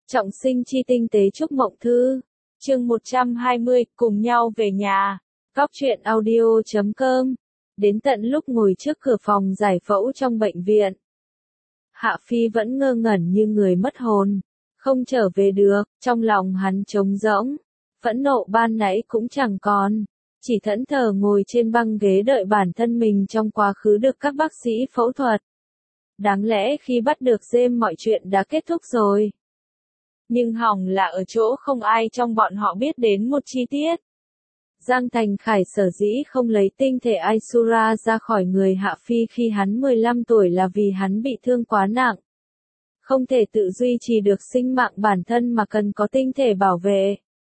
Trọng sinh chi tinh tế chúc mộng thư. Chương 120, cùng nhau về nhà. Góc truyện audio.com. Đến tận lúc ngồi trước cửa phòng giải phẫu trong bệnh viện, Hạ Phi vẫn ngơ ngẩn như người mất hồn, không trở về được, trong lòng hắn trống rỗng, phẫn nộ ban nãy cũng chẳng còn, chỉ thẫn thờ ngồi trên băng ghế đợi bản thân mình trong quá khứ được các bác sĩ phẫu thuật. Đáng lẽ khi bắt được James mọi chuyện đã kết thúc rồi. Nhưng hỏng là ở chỗ không ai trong bọn họ biết đến một chi tiết. Giang Thành Khải sở dĩ không lấy tinh thể Aishura ra khỏi người Hạ Phi khi hắn 15 tuổi là vì hắn bị thương quá nặng. Không thể tự duy trì được sinh mạng bản thân mà cần có tinh thể bảo vệ.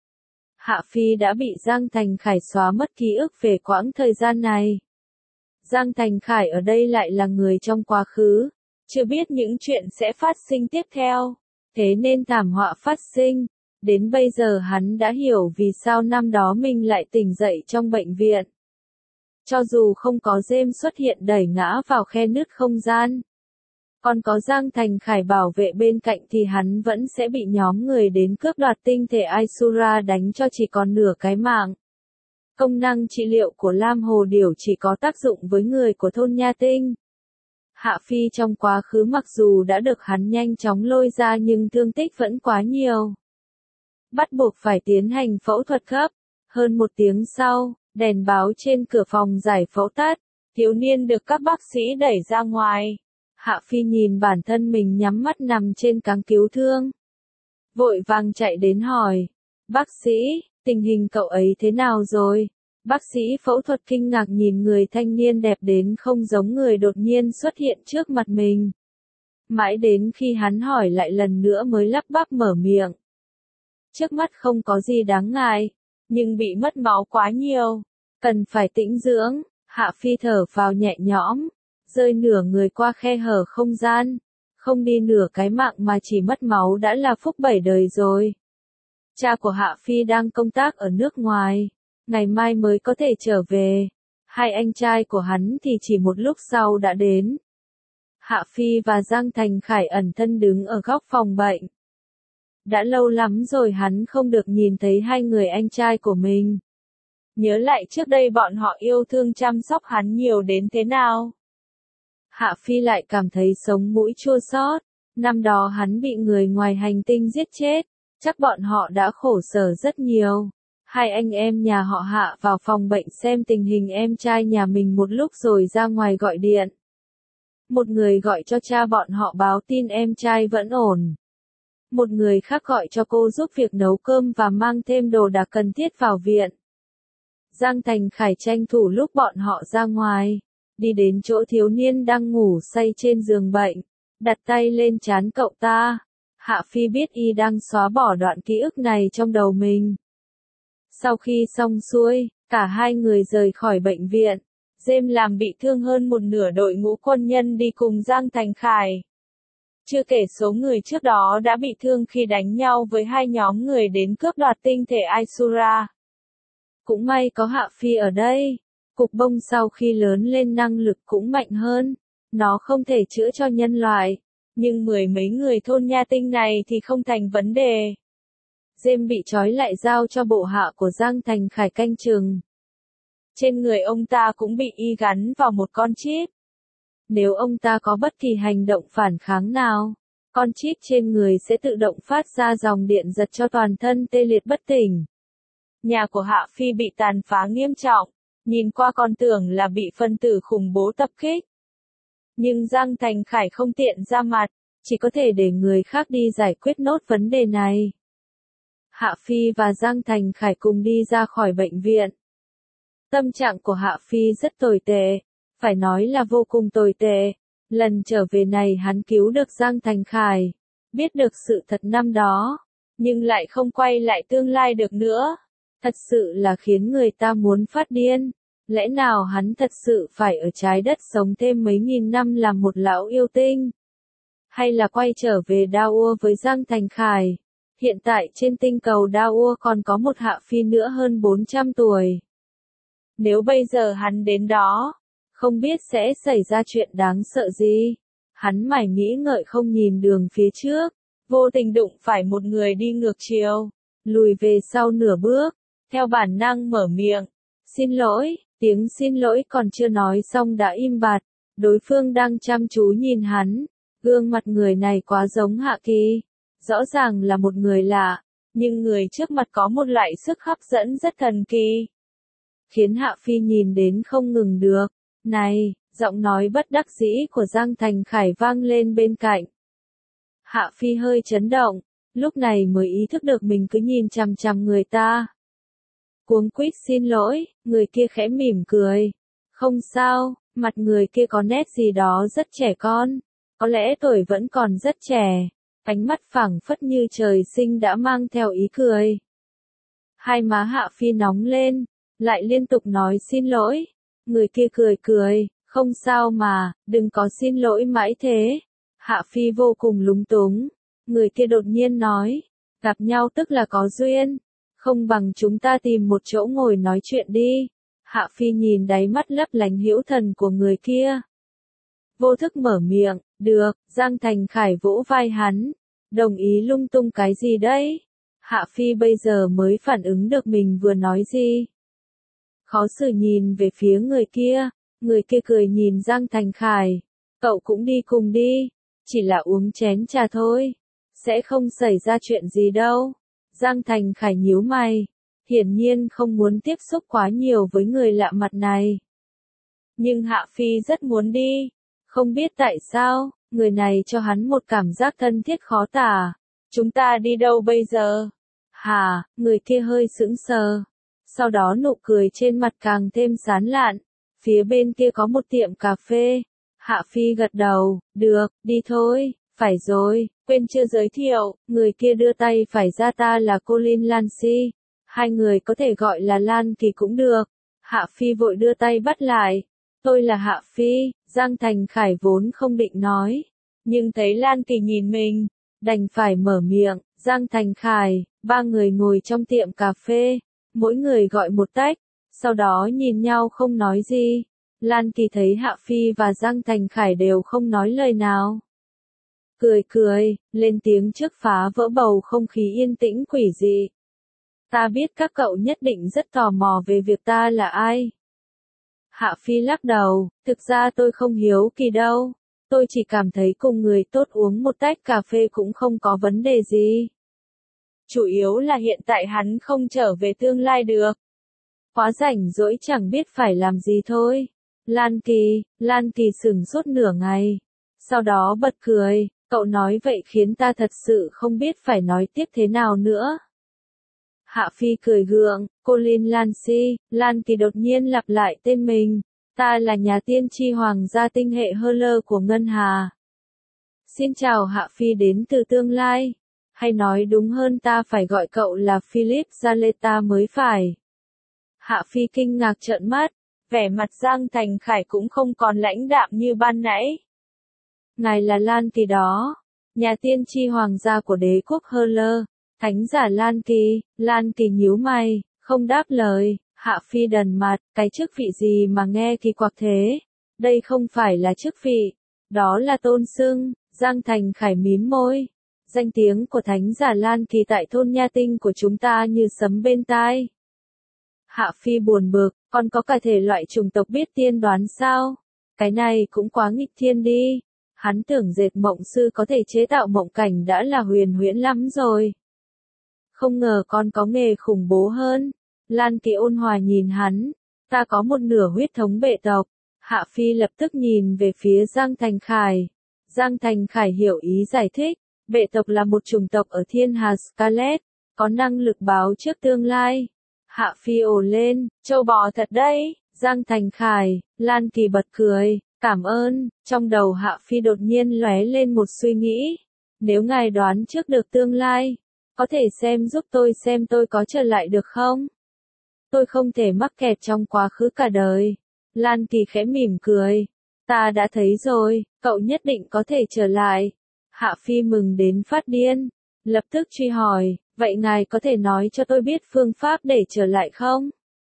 Hạ Phi đã bị Giang Thành Khải xóa mất ký ức về quãng thời gian này. Giang Thành Khải ở đây lại là người trong quá khứ, chưa biết những chuyện sẽ phát sinh tiếp theo. Thế nên thảm họa phát sinh. Đến bây giờ hắn đã hiểu vì sao năm đó mình lại tỉnh dậy trong bệnh viện. Cho dù không có James xuất hiện đẩy ngã vào khe nứt không gian, còn có Giang Thành Khải bảo vệ bên cạnh thì hắn vẫn sẽ bị nhóm người đến cướp đoạt tinh thể Aishura đánh cho chỉ còn nửa cái mạng. Công năng trị liệu của Lam Hồ Điểu chỉ có tác dụng với người của thôn Nha Tinh. Hạ Phi trong quá khứ mặc dù đã được hắn nhanh chóng lôi ra nhưng thương tích vẫn quá nhiều. Bắt buộc phải tiến hành phẫu thuật gấp. Hơn 1 tiếng sau, đèn báo trên cửa phòng giải phẫu tắt, thiếu niên được các bác sĩ đẩy ra ngoài. Hạ Phi nhìn bản thân mình nhắm mắt nằm trên cáng cứu thương. Vội vàng chạy đến hỏi, bác sĩ, tình hình cậu ấy thế nào rồi? Bác sĩ phẫu thuật kinh ngạc nhìn người thanh niên đẹp đến không giống người đột nhiên xuất hiện trước mặt mình. Mãi đến khi hắn hỏi lại lần nữa mới lắp bắp mở miệng. Trước mắt không có gì đáng ngại, nhưng bị mất máu quá nhiều, cần phải tĩnh dưỡng. Hạ Phi thở phào nhẹ nhõm, rơi nửa người qua khe hở không gian, không đi nửa cái mạng mà chỉ mất máu đã là phúc 7 đời rồi. Cha của Hạ Phi đang công tác ở nước ngoài, ngày mai mới có thể trở về. Hai anh trai của hắn thì chỉ một lúc sau đã đến. Hạ Phi và Giang Thành Khải ẩn thân đứng ở góc phòng bệnh. Đã lâu lắm rồi hắn không được nhìn thấy hai người anh trai của mình. Nhớ lại trước đây bọn họ yêu thương chăm sóc hắn nhiều đến thế nào. Hạ Phi lại cảm thấy sống mũi chua xót. Năm đó hắn bị người ngoài hành tinh giết chết, chắc bọn họ đã khổ sở rất nhiều. Hai anh em nhà họ Hạ vào phòng bệnh xem tình hình em trai nhà mình một lúc rồi ra ngoài gọi điện. Một người gọi cho cha bọn họ báo tin em trai vẫn ổn. Một người khác gọi cho cô giúp việc nấu cơm và mang thêm đồ đạc cần thiết vào viện. Giang Thành Khải tranh thủ lúc bọn họ ra ngoài, đi đến chỗ thiếu niên đang ngủ say trên giường bệnh, đặt tay lên trán cậu ta. Hạ Phi biết y đang xóa bỏ đoạn ký ức này trong đầu mình. Sau khi xong xuôi, cả hai người rời khỏi bệnh viện. James làm bị thương hơn một nửa đội ngũ quân nhân đi cùng Giang Thành Khải. Chưa kể số người trước đó đã bị thương khi đánh nhau với hai nhóm người đến cướp đoạt tinh thể Aishura. Cũng may có Hạ Phi ở đây. Cục bông sau khi lớn lên năng lực cũng mạnh hơn. Nó không thể chữa cho nhân loại. Nhưng mười mấy người thôn Nha Tinh này thì không thành vấn đề. James bị trói lại giao cho bộ hạ của Giang Thành Khải canh chừng. Trên người ông ta cũng bị y gắn vào một con chip. Nếu ông ta có bất kỳ hành động phản kháng nào, con chip trên người sẽ tự động phát ra dòng điện giật cho toàn thân tê liệt bất tỉnh. Nhà của Hạ Phi bị tàn phá nghiêm trọng, nhìn qua còn tưởng là bị phân tử khủng bố tập kích. Nhưng Giang Thành Khải không tiện ra mặt, chỉ có thể để người khác đi giải quyết nốt vấn đề này. Hạ Phi và Giang Thành Khải cùng đi ra khỏi bệnh viện. Tâm trạng của Hạ Phi rất tồi tệ, phải nói là vô cùng tồi tệ. Lần trở về này hắn cứu được Giang Thành Khải, biết được sự thật năm đó, nhưng lại không quay lại tương lai được nữa. Thật sự là khiến người ta muốn phát điên. Lẽ nào hắn thật sự phải ở trái đất sống thêm mấy nghìn năm làm một lão yêu tinh? Hay là quay trở về Daur với Giang Thành Khải? Hiện tại trên tinh cầu Daur còn có một Hạ Phi nữa hơn 400 tuổi. Nếu bây giờ hắn đến đó, không biết sẽ xảy ra chuyện đáng sợ gì. Hắn mải nghĩ ngợi không nhìn đường phía trước, vô tình đụng phải một người đi ngược chiều, lùi về sau nửa bước, theo bản năng mở miệng, xin lỗi, tiếng xin lỗi còn chưa nói xong đã im bặt, đối phương đang chăm chú nhìn hắn, gương mặt người này quá giống Hạ Kỳ, rõ ràng là một người lạ, nhưng người trước mặt có một loại sức hấp dẫn rất thần kỳ, khiến Hạ Phi nhìn đến không ngừng được. Này, giọng nói bất đắc dĩ của Giang Thành Khải vang lên bên cạnh. Hạ Phi hơi chấn động, lúc này mới ý thức được mình cứ nhìn chằm chằm người ta. Cuống quýt xin lỗi, người kia khẽ mỉm cười. Không sao, mặt người kia có nét gì đó rất trẻ con, có lẽ tuổi vẫn còn rất trẻ, ánh mắt phảng phất như trời sinh đã mang theo ý cười. Hai má Hạ Phi nóng lên, lại liên tục nói xin lỗi. Người kia cười cười, không sao mà, đừng có xin lỗi mãi thế. Hạ Phi vô cùng lúng túng. Người kia đột nhiên nói, gặp nhau tức là có duyên, không bằng chúng ta tìm một chỗ ngồi nói chuyện đi. Hạ Phi nhìn đáy mắt lấp lánh hữu thần của người kia. Vô thức mở miệng, được, Giang Thành Khải vỗ vai hắn, đồng ý lung tung cái gì đấy? Hạ Phi bây giờ mới phản ứng được mình vừa nói gì. Khó xử nhìn về phía người kia cười nhìn Giang Thành Khải, cậu cũng đi cùng đi, chỉ là uống chén trà thôi, sẽ không xảy ra chuyện gì đâu. Giang Thành Khải nhíu mày, hiển nhiên không muốn tiếp xúc quá nhiều với người lạ mặt này. Nhưng Hạ Phi rất muốn đi, không biết tại sao, người này cho hắn một cảm giác thân thiết khó tả. Chúng ta đi đâu bây giờ? Hả, người kia hơi sững sờ. Sau đó nụ cười trên mặt càng thêm sán lạn. Phía bên kia có một tiệm cà phê. Hạ Phi gật đầu, được, đi thôi, phải rồi, quên chưa giới thiệu, người kia đưa tay phải ra ta là Colin Lancy. Hai người có thể gọi là Lan Kỳ cũng được. Hạ Phi vội đưa tay bắt lại. Tôi là Hạ Phi, Giang Thành Khải vốn không định nói. Nhưng thấy Lan Kỳ nhìn mình, đành phải mở miệng, Giang Thành Khải, ba người ngồi trong tiệm cà phê. Mỗi người gọi một tách, sau đó nhìn nhau không nói gì. Lan Kỳ thấy Hạ Phi và Giang Thành Khải đều không nói lời nào. Cười, lên tiếng trước phá vỡ bầu không khí yên tĩnh quỷ dị. Ta biết các cậu nhất định rất tò mò về việc ta là ai. Hạ Phi lắc đầu, thực ra tôi không hiếu kỳ đâu. Tôi chỉ cảm thấy cùng người tốt uống một tách cà phê cũng không có vấn đề gì. Chủ yếu là hiện tại hắn không trở về tương lai được. Quá rảnh rỗi chẳng biết phải làm gì thôi. Lan Kỳ sửng sốt nửa ngày. Sau đó bật cười, cậu nói vậy khiến ta thật sự không biết phải nói tiếp thế nào nữa. Hạ Phi cười gượng, Colin Lancy, Lan Kỳ đột nhiên lặp lại tên mình. Ta là nhà tiên tri hoàng gia tinh hệ Hơ của Ngân Hà. Xin chào Hạ Phi đến từ tương lai. Hay nói đúng hơn ta phải gọi cậu là Philip Zaleta mới phải. Hạ Phi kinh ngạc trợn mắt, vẻ mặt Giang Thành Khải cũng không còn lãnh đạm như ban nãy. Ngài là Lan Kỳ đó, nhà tiên tri hoàng gia của đế quốc Hơ, thánh giả Lan Kỳ nhíu mày, không đáp lời. Hạ Phi đần mặt, cái chức vị gì mà nghe kỳ quặc thế? Đây không phải là chức vị, đó là tôn xưng. Giang Thành Khải mím môi. Danh tiếng của thánh giả Lan Kỳ tại thôn Nha Tinh của chúng ta như sấm bên tai. Hạ Phi buồn bực, còn có cả thể loại chủng tộc biết tiên đoán sao? Cái này cũng quá nghịch thiên đi. Hắn tưởng dệt mộng sư có thể chế tạo mộng cảnh đã là huyền huyễn lắm rồi. Không ngờ còn có nghề khủng bố hơn. Lan Kỳ ôn hòa nhìn hắn, ta có một nửa huyết thống bệ tộc. Hạ Phi lập tức nhìn về phía Giang Thành Khải. Giang Thành Khải hiểu ý giải thích, bệ tộc là một chủng tộc ở thiên hà Scarlet, có năng lực báo trước tương lai. Hạ Phi ồ lên, châu bò thật đấy. Giang Thành Khải, Lan Kỳ bật cười, cảm ơn. Trong đầu Hạ Phi đột nhiên lóe lên một suy nghĩ. Nếu ngài đoán trước được tương lai, có thể giúp tôi xem tôi có trở lại được không? Tôi không thể mắc kẹt trong quá khứ cả đời. Lan Kỳ khẽ mỉm cười. Ta đã thấy rồi, cậu nhất định có thể trở lại. Hạ Phi mừng đến phát điên. Lập tức truy hỏi, vậy ngài có thể nói cho tôi biết phương pháp để trở lại không?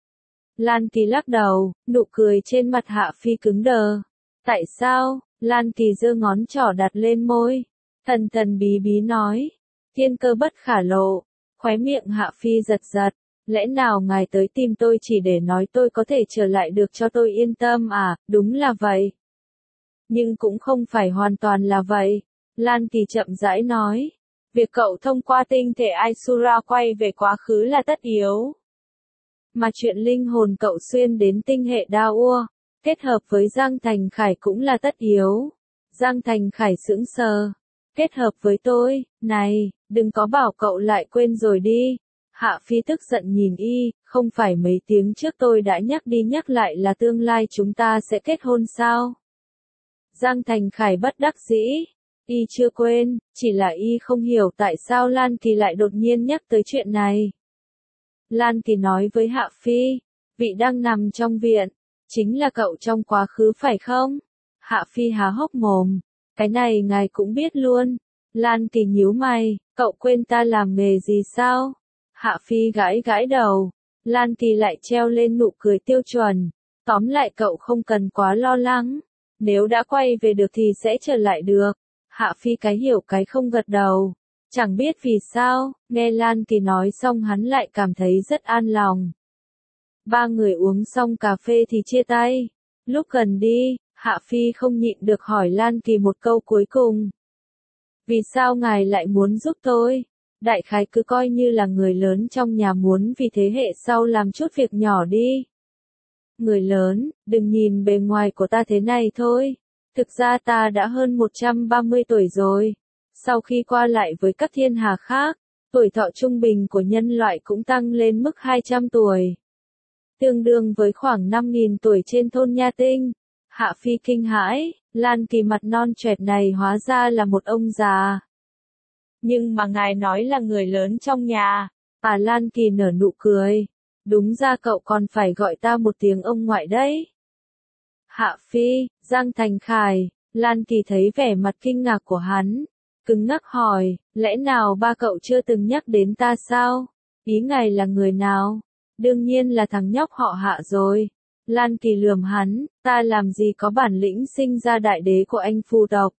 Lan Kỳ lắc đầu, nụ cười trên mặt Hạ Phi cứng đờ. Tại sao? Lan Kỳ giơ ngón trỏ đặt lên môi. Thần thần bí bí nói. Thiên cơ bất khả lộ. Khóe miệng Hạ Phi giật giật. Lẽ nào ngài tới tìm tôi chỉ để nói tôi có thể trở lại được cho tôi yên tâm à? Đúng là vậy. Nhưng cũng không phải hoàn toàn là vậy. Lan Kỳ chậm rãi nói. Việc cậu thông qua tinh thể Aisura quay về quá khứ là tất yếu. Mà chuyện linh hồn cậu xuyên đến tinh hệ Daua, kết hợp với Giang Thành Khải cũng là tất yếu. Giang Thành Khải sững sờ. Kết hợp với tôi, này, đừng có bảo cậu lại quên rồi đi. Hạ Phi tức giận nhìn y, không phải mấy tiếng trước tôi đã nhắc đi nhắc lại là tương lai chúng ta sẽ kết hôn sao? Giang Thành Khải bất đắc dĩ. Y chưa quên, chỉ là y không hiểu tại sao Lan Kỳ lại đột nhiên nhắc tới chuyện này. Lan Kỳ nói với Hạ Phi, vị đang nằm trong viện, chính là cậu trong quá khứ phải không? Hạ Phi há hốc mồm, cái này ngài cũng biết luôn. Lan Kỳ nhíu mày, cậu quên ta làm nghề gì sao? Hạ Phi gãi gãi đầu, Lan Kỳ lại treo lên nụ cười tiêu chuẩn, tóm lại cậu không cần quá lo lắng, nếu đã quay về được thì sẽ trở lại được. Hạ Phi cái hiểu cái không gật đầu. Chẳng biết vì sao, nghe Lan Kỳ nói xong hắn lại cảm thấy rất an lòng. Ba người uống xong cà phê thì chia tay. Lúc gần đi, Hạ Phi không nhịn được hỏi Lan Kỳ một câu cuối cùng. Vì sao ngài lại muốn giúp tôi? Đại khái cứ coi như là người lớn trong nhà muốn vì thế hệ sau làm chút việc nhỏ đi. Người lớn, đừng nhìn bề ngoài của ta thế này thôi. Thực ra ta đã hơn 130 tuổi rồi. Sau khi qua lại với các thiên hà khác, tuổi thọ trung bình của nhân loại cũng tăng lên mức 200 tuổi. Tương đương với khoảng 5.000 tuổi trên thôn Nha Tinh. Hạ Phi kinh hãi, Lan Kỳ mặt non choẹt này hóa ra là một ông già. Nhưng mà ngài nói là người lớn trong nhà. À, Lan Kỳ nở nụ cười. Đúng ra cậu còn phải gọi ta một tiếng ông ngoại đấy. Hạ Phi, Giang Thành Khải, Lan Kỳ thấy vẻ mặt kinh ngạc của hắn. Cứng ngắc hỏi, lẽ nào ba cậu chưa từng nhắc đến ta sao? Ý ngài là người nào? Đương nhiên là thằng nhóc họ Hạ rồi. Lan Kỳ lườm hắn, ta làm gì có bản lĩnh sinh ra đại đế của anh phu tộc.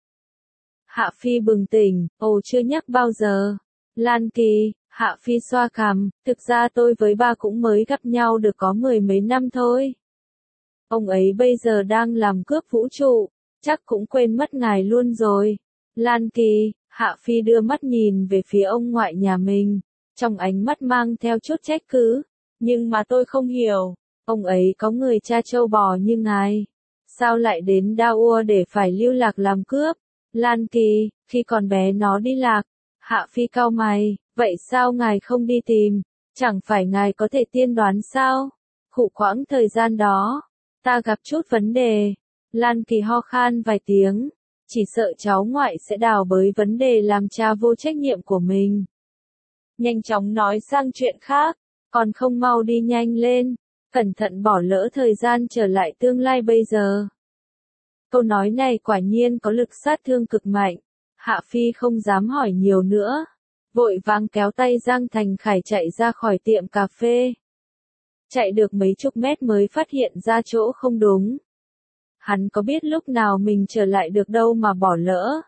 Hạ Phi bừng tỉnh, ồ chưa nhắc bao giờ. Lan Kỳ, Hạ Phi xoa cằm, thực ra tôi với ba cũng mới gặp nhau được có 10 mấy năm thôi. Ông ấy bây giờ đang làm cướp vũ trụ, chắc cũng quên mất ngài luôn rồi. Lan Kỳ, Hạ Phi đưa mắt nhìn về phía ông ngoại nhà mình, trong ánh mắt mang theo chút trách cứ. Nhưng mà tôi không hiểu, ông ấy có người cha trâu bò như ngài. Sao lại đến Daua để phải lưu lạc làm cướp? Lan Kỳ, khi còn bé nó đi lạc. Hạ Phi cau mày, vậy sao ngài không đi tìm? Chẳng phải ngài có thể tiên đoán sao? Khụ quãng thời gian đó, ta gặp chút vấn đề. Lan Kỳ ho khan vài tiếng, chỉ sợ cháu ngoại sẽ đào bới vấn đề làm cha vô trách nhiệm của mình. Nhanh chóng nói sang chuyện khác, còn không mau đi nhanh lên, cẩn thận bỏ lỡ thời gian trở lại tương lai bây giờ. Câu nói này quả nhiên có lực sát thương cực mạnh. Hạ Phi không dám hỏi nhiều nữa, vội vàng kéo tay Giang Thành Khải chạy ra khỏi tiệm cà phê. Chạy được mấy chục mét mới phát hiện ra chỗ không đúng. Hắn có biết lúc nào mình trở lại được đâu mà bỏ lỡ.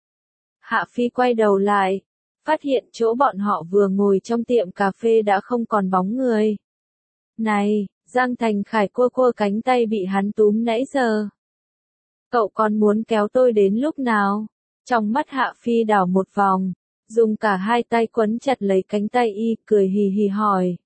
Hạ Phi quay đầu lại, phát hiện chỗ bọn họ vừa ngồi trong tiệm cà phê đã không còn bóng người. Này, Giang Thành Khải cua cua cánh tay bị hắn túm nãy giờ. Cậu còn muốn kéo tôi đến lúc nào? Trong mắt Hạ Phi đảo một vòng, dùng cả hai tay quấn chặt lấy cánh tay y, cười hì hì hỏi.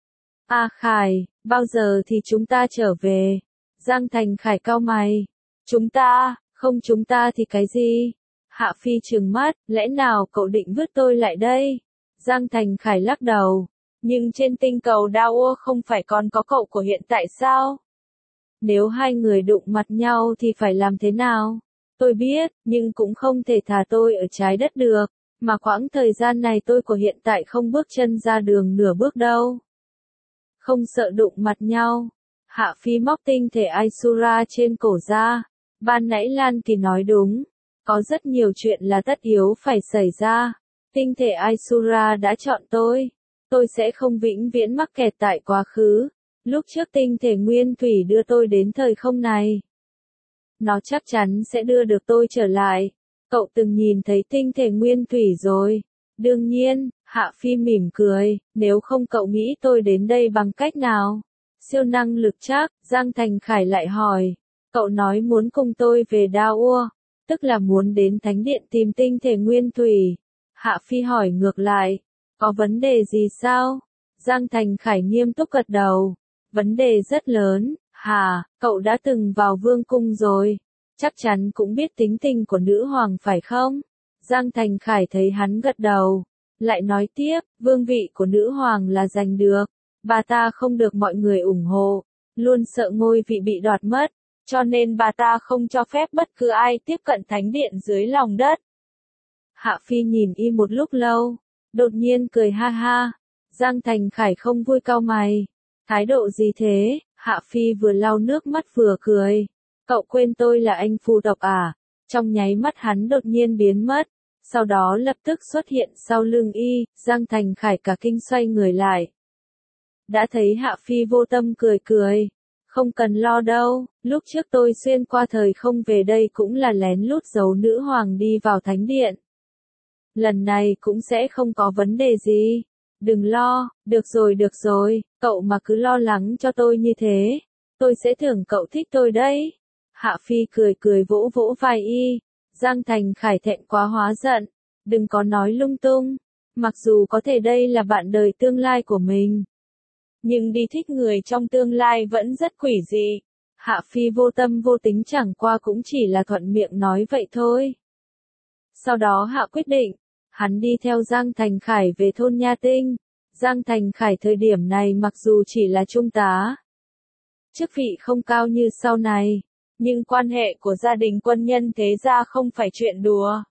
À Khải, bao giờ thì chúng ta trở về? Giang Thành Khải cau mày. Chúng ta, không chúng ta thì cái gì? Hạ Phi trừng mắt, lẽ nào cậu định vứt tôi lại đây? Giang Thành Khải lắc đầu. Nhưng trên tinh cầu Daua không phải còn có cậu của hiện tại sao? Nếu hai người đụng mặt nhau thì phải làm thế nào? Tôi biết, nhưng cũng không thể thả tôi ở trái đất được, mà quãng thời gian này tôi của hiện tại không bước chân ra đường nửa bước đâu. Không sợ đụng mặt nhau. Hạ Phi móc tinh thể Aisura trên cổ ra. Ban nãy Lan Kỳ nói đúng, có rất nhiều chuyện là tất yếu phải xảy ra. Tinh thể Aisura đã chọn tôi sẽ không vĩnh viễn mắc kẹt tại quá khứ. Lúc trước tinh thể nguyên thủy đưa tôi đến thời không này. Nó chắc chắn sẽ đưa được tôi trở lại. cậu từng nhìn thấy tinh thể nguyên thủy rồi. Đương nhiên, Hạ Phi mỉm cười, nếu không cậu nghĩ tôi đến đây bằng cách nào? Siêu năng lực chắc, Giang Thành Khải lại hỏi. Cậu nói muốn cùng tôi về Đao Ua, tức là muốn đến thánh điện tìm tinh thể nguyên thủy. Hạ Phi hỏi ngược lại, có vấn đề gì sao? Giang Thành Khải nghiêm túc gật đầu. Vấn đề rất lớn, hả, cậu đã từng vào vương cung rồi. Chắc chắn cũng biết tính tình của nữ hoàng phải không? Giang Thành Khải thấy hắn gật đầu. Lại nói tiếp, vương vị của nữ hoàng là giành được. Bà ta không được mọi người ủng hộ. Luôn sợ ngôi vị bị đoạt mất. Cho nên bà ta không cho phép bất cứ ai tiếp cận thánh điện dưới lòng đất. Hạ Phi nhìn y một lúc lâu. Đột nhiên cười ha ha. Giang Thành Khải không vui cau mày. Thái độ gì thế? Hạ Phi vừa lau nước mắt vừa cười. Cậu quên tôi là anh phù độc à? Trong nháy mắt hắn đột nhiên biến mất. Sau đó lập tức xuất hiện sau lưng y, Giang Thành Khải cả kinh xoay người lại. Đã thấy Hạ Phi vô tâm cười cười. Không cần lo đâu, lúc trước tôi xuyên qua thời không về đây cũng là lén lút giấu nữ hoàng đi vào thánh điện. Lần này cũng sẽ không có vấn đề gì. Đừng lo, được rồi, cậu mà cứ lo lắng cho tôi như thế. Tôi sẽ thưởng cậu thích tôi đấy. Hạ Phi cười cười vỗ vỗ vai y. Giang Thành Khải thẹn quá hóa giận. Đừng có nói lung tung. Mặc dù có thể đây là bạn đời tương lai của mình. Nhưng đi thích người trong tương lai vẫn rất quỷ dị. Hạ Phi vô tâm vô tính chẳng qua cũng chỉ là thuận miệng nói vậy thôi. Sau đó Hạ quyết định. Hắn đi theo Giang Thành Khải về thôn Nha Tinh. Giang Thành Khải thời điểm này mặc dù chỉ là trung tá. Chức vị không cao như sau này. Nhưng quan hệ của gia đình quân nhân thế gia không phải chuyện đùa.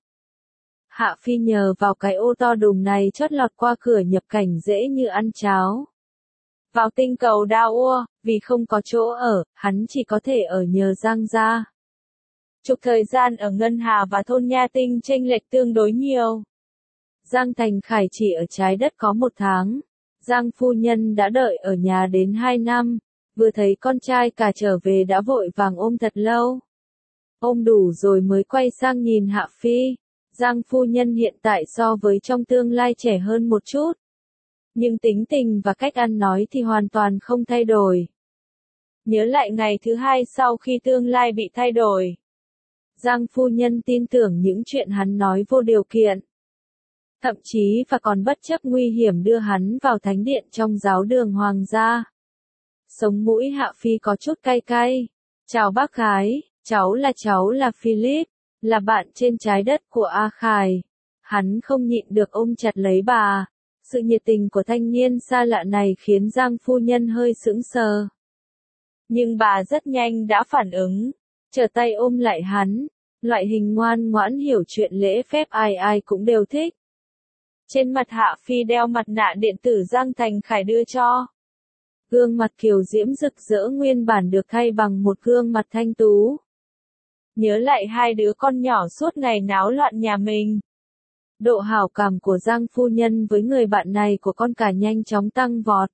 Hạ Phi nhờ vào cái ô to đùng này chót lọt qua cửa nhập cảnh dễ như ăn cháo. Vào tinh cầu Đao Ua, vì không có chỗ ở, hắn chỉ có thể ở nhờ Giang gia. Chục thời gian ở Ngân Hà và thôn Nha Tinh chênh lệch tương đối nhiều. Giang Thành Khải chỉ ở trái đất có 1 tháng. Giang phu nhân đã đợi ở nhà đến 2 năm. Vừa thấy con trai cả trở về đã vội vàng ôm thật lâu. Ôm đủ rồi mới quay sang nhìn Hạ Phi. Giang phu nhân hiện tại so với trong tương lai trẻ hơn một chút. Nhưng tính tình và cách ăn nói thì hoàn toàn không thay đổi. Nhớ lại ngày thứ 2 sau khi tương lai bị thay đổi. Giang phu nhân tin tưởng những chuyện hắn nói vô điều kiện. Thậm chí và còn bất chấp nguy hiểm đưa hắn vào thánh điện trong giáo đường hoàng gia. Sống mũi Hạ Phi có chút cay cay. Chào bác gái, cháu là Philip, là bạn trên trái đất của A Khải. Hắn không nhịn được ôm chặt lấy bà. Sự nhiệt tình của thanh niên xa lạ này khiến Giang phu nhân hơi sững sờ. Nhưng bà rất nhanh đã phản ứng, trở tay ôm lại hắn. Loại hình ngoan ngoãn hiểu chuyện lễ phép ai ai cũng đều thích. Trên mặt Hạ Phi đeo mặt nạ điện tử Giang Thành Khải đưa cho. Gương mặt kiều diễm rực rỡ nguyên bản được thay bằng một gương mặt thanh tú. Nhớ lại 2 đứa con nhỏ suốt ngày náo loạn nhà mình. Độ hảo cảm của Giang phu nhân với người bạn này của con cả nhanh chóng tăng vọt.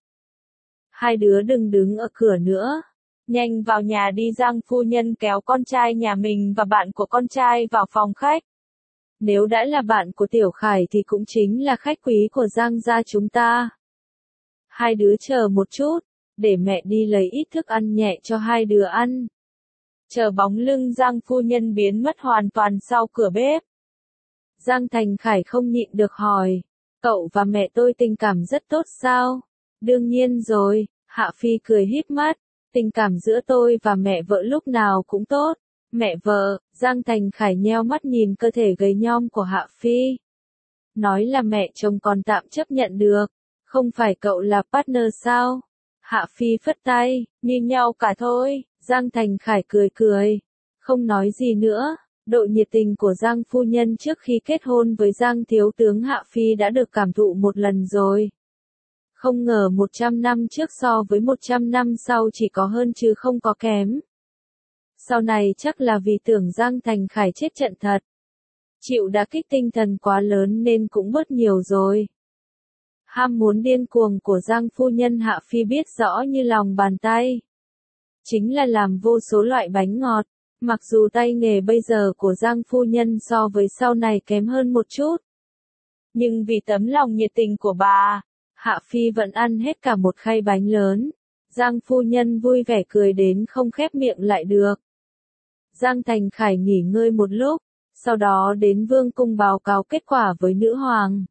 2 đứa đừng đứng ở cửa nữa. Nhanh vào nhà đi. Giang phu nhân kéo con trai nhà mình và bạn của con trai vào phòng khách. Nếu đã là bạn của Tiểu Khải thì cũng chính là khách quý của Giang gia chúng ta. 2 đứa chờ một chút, để mẹ đi lấy ít thức ăn nhẹ cho 2 đứa ăn. Chờ bóng lưng Giang phu nhân biến mất hoàn toàn sau cửa bếp. Giang Thành Khải không nhịn được hỏi, cậu và mẹ tôi tình cảm rất tốt sao? Đương nhiên rồi, Hạ Phi cười híp mắt, tình cảm giữa tôi và mẹ vợ lúc nào cũng tốt. Mẹ vợ, Giang Thành Khải nheo mắt nhìn cơ thể gầy nhom của Hạ Phi. Nói là mẹ chồng còn tạm chấp nhận được, không phải cậu là partner sao? Hạ Phi phất tay, như nhau cả thôi. Giang Thành Khải cười cười, không nói gì nữa. Độ nhiệt tình của Giang phu nhân trước khi kết hôn với Giang thiếu tướng Hạ Phi đã được cảm thụ một lần rồi. Không ngờ 100 năm trước so với 100 năm sau chỉ có hơn chứ không có kém. Sau này chắc là vì tưởng Giang Thành Khải chết trận thật. Chịu đả kích tinh thần quá lớn nên cũng bớt nhiều rồi. Ham muốn điên cuồng của Giang phu nhân Hạ Phi biết rõ như lòng bàn tay. Chính là làm vô số loại bánh ngọt, Mặc dù tay nghề bây giờ của Giang phu nhân so với sau này kém hơn một chút, nhưng vì tấm lòng nhiệt tình của bà, Hạ Phi vẫn ăn hết cả một khay bánh lớn. Giang phu nhân vui vẻ cười đến không khép miệng lại được. Giang Thành Khải nghỉ ngơi một lúc, sau đó đến vương cung báo cáo kết quả với nữ hoàng.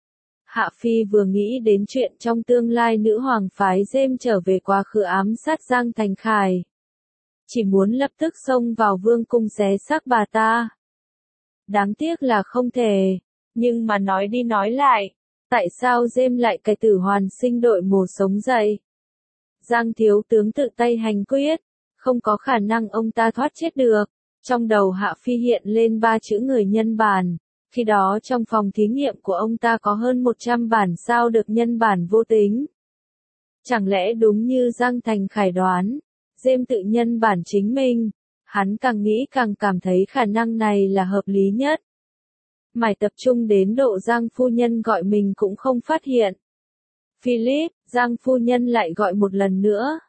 Hạ Phi vừa nghĩ đến chuyện trong tương lai nữ hoàng phái Dêm trở về quá khứ ám sát Giang Thành Khải. Chỉ muốn lập tức xông vào vương cung xé xác bà ta. Đáng tiếc là không thể, nhưng mà nói đi nói lại, tại sao Dêm lại cải tử hoàn sinh đội mồ sống dậy? Giang thiếu tướng tự tay hành quyết, không có khả năng ông ta thoát chết được. Trong đầu Hạ Phi hiện lên 3 chữ người nhân bản. Khi đó trong phòng thí nghiệm của ông ta có hơn 100 bản sao được nhân bản vô tính. Chẳng lẽ đúng như Giang Thành Khải đoán, Dêm tự nhân bản chính mình? Hắn càng nghĩ càng cảm thấy khả năng này là hợp lý nhất. Mải tập trung đến độ Giang phu nhân gọi mình cũng không phát hiện. Philip, Giang phu nhân lại gọi một lần nữa.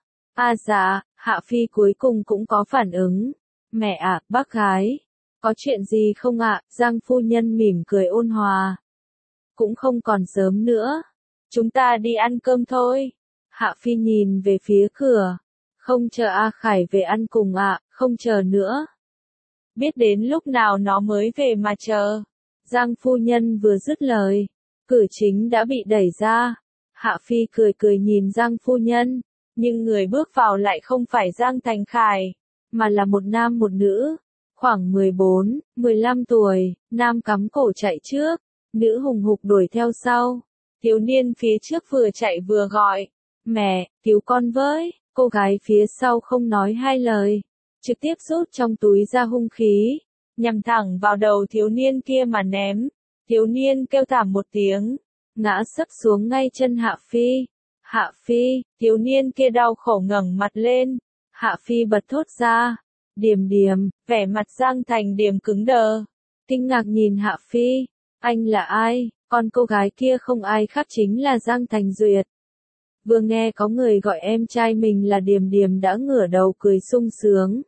Dạ, Hạ Phi cuối cùng cũng có phản ứng. Mẹ ạ, bác gái. Có chuyện gì không ạ? Giang phu nhân mỉm cười ôn hòa. Cũng không còn sớm nữa. Chúng ta đi ăn cơm thôi. Hạ Phi nhìn về phía cửa. Không chờ A Khải về ăn cùng ạ, không chờ nữa. Biết đến lúc nào nó mới về mà chờ. Giang phu nhân vừa dứt lời, cửa chính đã bị đẩy ra. Hạ Phi cười cười nhìn Giang phu nhân, nhưng người bước vào lại không phải Giang Thành Khải, mà là một nam một nữ, khoảng 14, 15 tuổi, nam cắm cổ chạy trước, nữ hùng hục đuổi theo sau. Thiếu niên phía trước vừa chạy vừa gọi, mẹ, cứu con với, cô gái phía sau không nói hai lời, trực tiếp rút trong túi ra hung khí, nhằm thẳng vào đầu thiếu niên kia mà ném. Thiếu niên kêu thảm một tiếng, ngã sấp xuống ngay chân Hạ Phi. Hạ Phi, thiếu niên kia đau khổ ngẩng mặt lên. Hạ Phi bật thốt ra, Điềm Điềm, vẻ mặt Giang Thành Điềm cứng đờ. Kinh ngạc nhìn Hạ Phi, anh là ai? Con cô gái kia không ai khác chính là Giang Thành Duyệt. Vừa nghe có người gọi em trai mình là Điềm Điềm đã ngửa đầu cười sung sướng.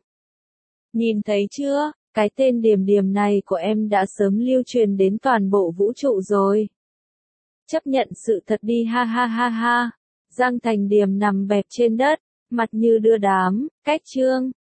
Nhìn thấy chưa? Cái tên Điềm Điềm này của em đã sớm lưu truyền đến toàn bộ vũ trụ rồi. Chấp nhận sự thật đi ha ha ha ha. Giang Thành Điềm nằm bẹp trên đất, mặt như đưa đám, cách chương.